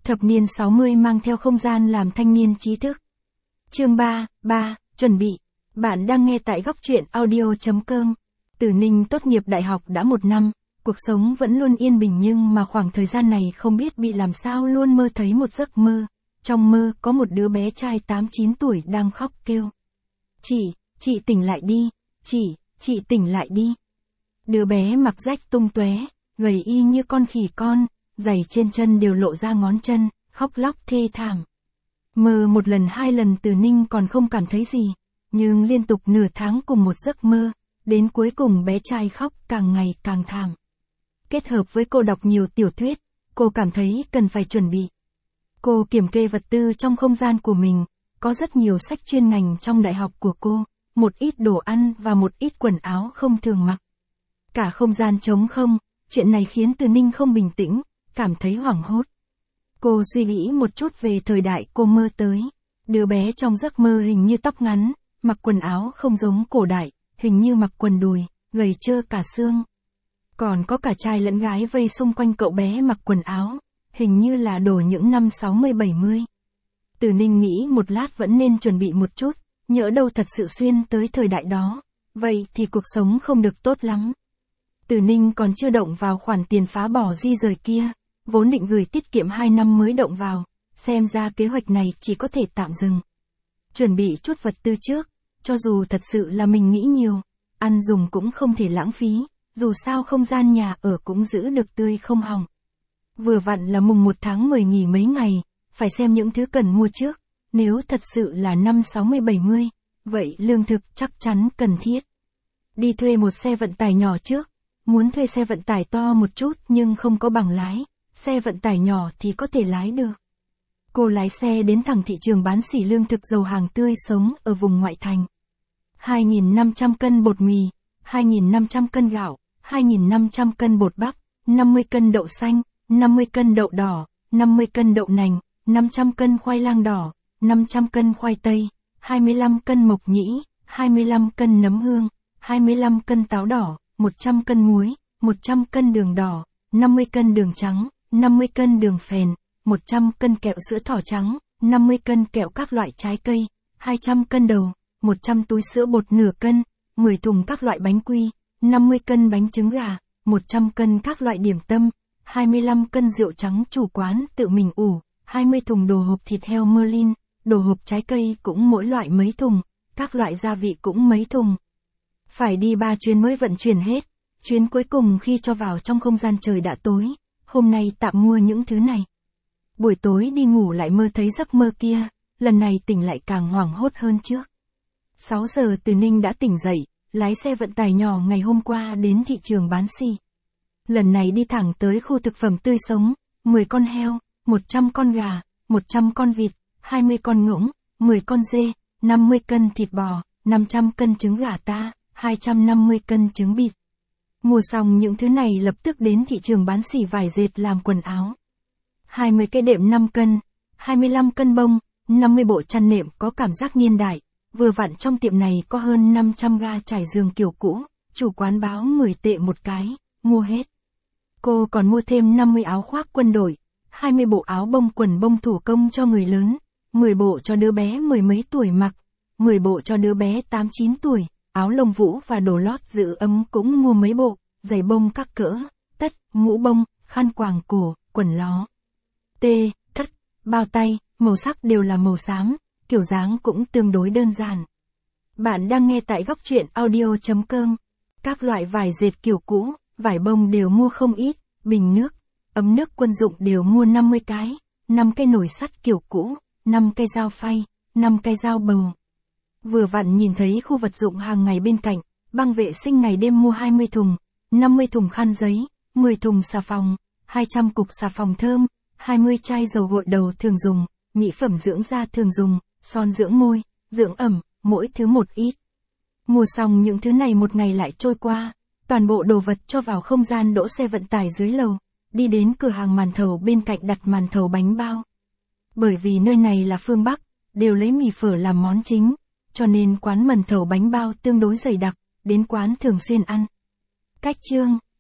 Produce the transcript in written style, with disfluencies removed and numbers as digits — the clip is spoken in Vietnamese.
Thập niên 60 mang theo không gian làm thanh niên trí thức. Chương 3, chuẩn bị. Bạn đang nghe tại góc truyện audio.com. Từ Ninh tốt nghiệp đại học đã 1 năm, cuộc sống vẫn luôn yên bình nhưng mà khoảng thời gian này không biết bị làm sao luôn mơ thấy một giấc mơ. Trong mơ có một đứa bé trai 8-9 tuổi đang khóc kêu. Chị tỉnh lại đi, chị tỉnh lại đi. Đứa bé mặc rách tung tóe, gầy y như con khỉ con, giày trên chân đều lộ ra ngón chân, khóc lóc thê thảm. Mơ 1 lần 2 lần Từ Ninh còn không cảm thấy gì, nhưng liên tục nửa tháng cùng một giấc mơ, đến cuối cùng bé trai khóc càng ngày càng thảm. Kết hợp với cô đọc nhiều tiểu thuyết, cô cảm thấy cần phải chuẩn bị. Cô kiểm kê vật tư trong không gian của mình, có rất nhiều sách chuyên ngành trong đại học của cô, một ít đồ ăn và một ít quần áo không thường mặc. Cả không gian trống không, chuyện này khiến Từ Ninh không bình tĩnh, cảm thấy hoảng hốt. Cô suy nghĩ một chút về thời đại cô mơ tới. Đứa bé trong giấc mơ hình như tóc ngắn, mặc quần áo không giống cổ đại, hình như mặc quần đùi, gầy trơ cả xương. Còn có cả trai lẫn gái vây xung quanh cậu bé mặc quần áo, hình như là đồ những năm 60-70. Từ Ninh nghĩ một lát vẫn nên chuẩn bị một chút, nhỡ đâu thật sự xuyên tới thời đại đó, vậy thì cuộc sống không được tốt lắm. Từ Ninh còn chưa động vào khoản tiền phá bỏ di rời kia, vốn định gửi tiết kiệm 2 năm mới động vào, xem ra kế hoạch này chỉ có thể tạm dừng. Chuẩn bị chút vật tư trước, cho dù thật sự là mình nghĩ nhiều, ăn dùng cũng không thể lãng phí, dù sao không gian nhà ở cũng giữ được tươi không hỏng. Vừa vặn là mùng 1 tháng 10 nghỉ mấy ngày, phải xem những thứ cần mua trước, nếu thật sự là năm 60-70, vậy lương thực chắc chắn cần thiết. Đi thuê một xe vận tải nhỏ trước, muốn thuê xe vận tải to một chút nhưng không có bằng lái, xe vận tải nhỏ thì có thể lái được. Cô lái xe đến thẳng thị trường bán sỉ lương thực dầu hàng tươi sống ở vùng ngoại thành. 2.500 cân bột mì, 2.500 cân gạo, 2.500 cân bột bắp, 50 cân đậu xanh, 50 cân đậu đỏ, 50 cân đậu nành, 500 cân khoai lang đỏ, 500 cân khoai tây, 25 cân mộc nhĩ, 25 cân nấm hương, 25 cân táo đỏ, 100 cân muối, 100 cân đường đỏ, 50 cân đường trắng, 50 cân đường phèn, 100 cân kẹo sữa thỏ trắng, 50 cân kẹo các loại trái cây, 200 cân đầu, 100 túi sữa bột nửa cân, 10 thùng các loại bánh quy, 50 cân bánh trứng gà, 100 cân các loại điểm tâm, 25 cân rượu trắng chủ quán tự mình ủ, 20 thùng đồ hộp thịt heo Merlin, đồ hộp trái cây cũng mỗi loại mấy thùng, các loại gia vị cũng mấy thùng. Phải đi 3 chuyến mới vận chuyển hết, chuyến cuối cùng khi cho vào trong không gian trời đã tối, hôm nay tạm mua những thứ này. Buổi tối đi ngủ lại mơ thấy giấc mơ kia, lần này tỉnh lại càng hoảng hốt hơn trước. 6 giờ Từ Ninh đã tỉnh dậy, lái xe vận tải nhỏ ngày hôm qua đến thị trường bán xỉ. Lần này đi thẳng tới khu thực phẩm tươi sống, 10 con heo, 100 con gà, 100 con vịt, 20 con ngỗng, 10 con dê, 50 cân thịt bò, 500 cân trứng gà ta, 250 cân trứng vịt. Mua xong những thứ này lập tức đến thị trường bán xỉ vải dệt làm quần áo. 20 cái đệm 5 cân, 25 cân bông, 50 bộ chăn nệm có cảm giác niên đại. Vừa vặn trong tiệm này có hơn 500 ga trải giường kiểu cũ, chủ quán báo 10 tệ một cái, mua hết. Cô còn mua thêm 50 áo khoác quân đội, 20 bộ áo bông quần bông thủ công cho người lớn, 10 bộ cho đứa bé 10 mấy tuổi mặc, 10 bộ cho đứa bé 8-9 tuổi, áo lông vũ và đồ lót giữ ấm cũng mua mấy bộ, giày bông các cỡ, tất, mũ bông, khăn quàng cổ, quần ló. Thắt, bao tay, màu sắc đều là màu xám, kiểu dáng cũng tương đối đơn giản. Bạn đang nghe tại góc truyện audio.com. Các loại vải dệt kiểu cũ, vải bông đều mua không ít, bình nước, ấm nước quân dụng đều mua 50 cái, 5 cái nồi sắt kiểu cũ, 5 cây dao phay, 5 cây dao bầu. Vừa vặn nhìn thấy khu vật dụng hàng ngày bên cạnh, băng vệ sinh ngày đêm mua 20 thùng, 50 thùng khăn giấy, 10 thùng xà phòng, 200 cục xà phòng thơm, 20 chai dầu gội đầu thường dùng, mỹ phẩm dưỡng da thường dùng, son dưỡng môi, dưỡng ẩm, mỗi thứ một ít. Mua xong những thứ này một ngày lại trôi qua, toàn bộ đồ vật cho vào không gian đỗ xe vận tải dưới lầu, đi đến cửa hàng màn thầu bên cạnh đặt màn thầu bánh bao. Bởi vì nơi này là phương Bắc, đều lấy mì phở làm món chính, cho nên quán màn thầu bánh bao tương đối dày đặc, đến quán thường xuyên ăn. Cách chương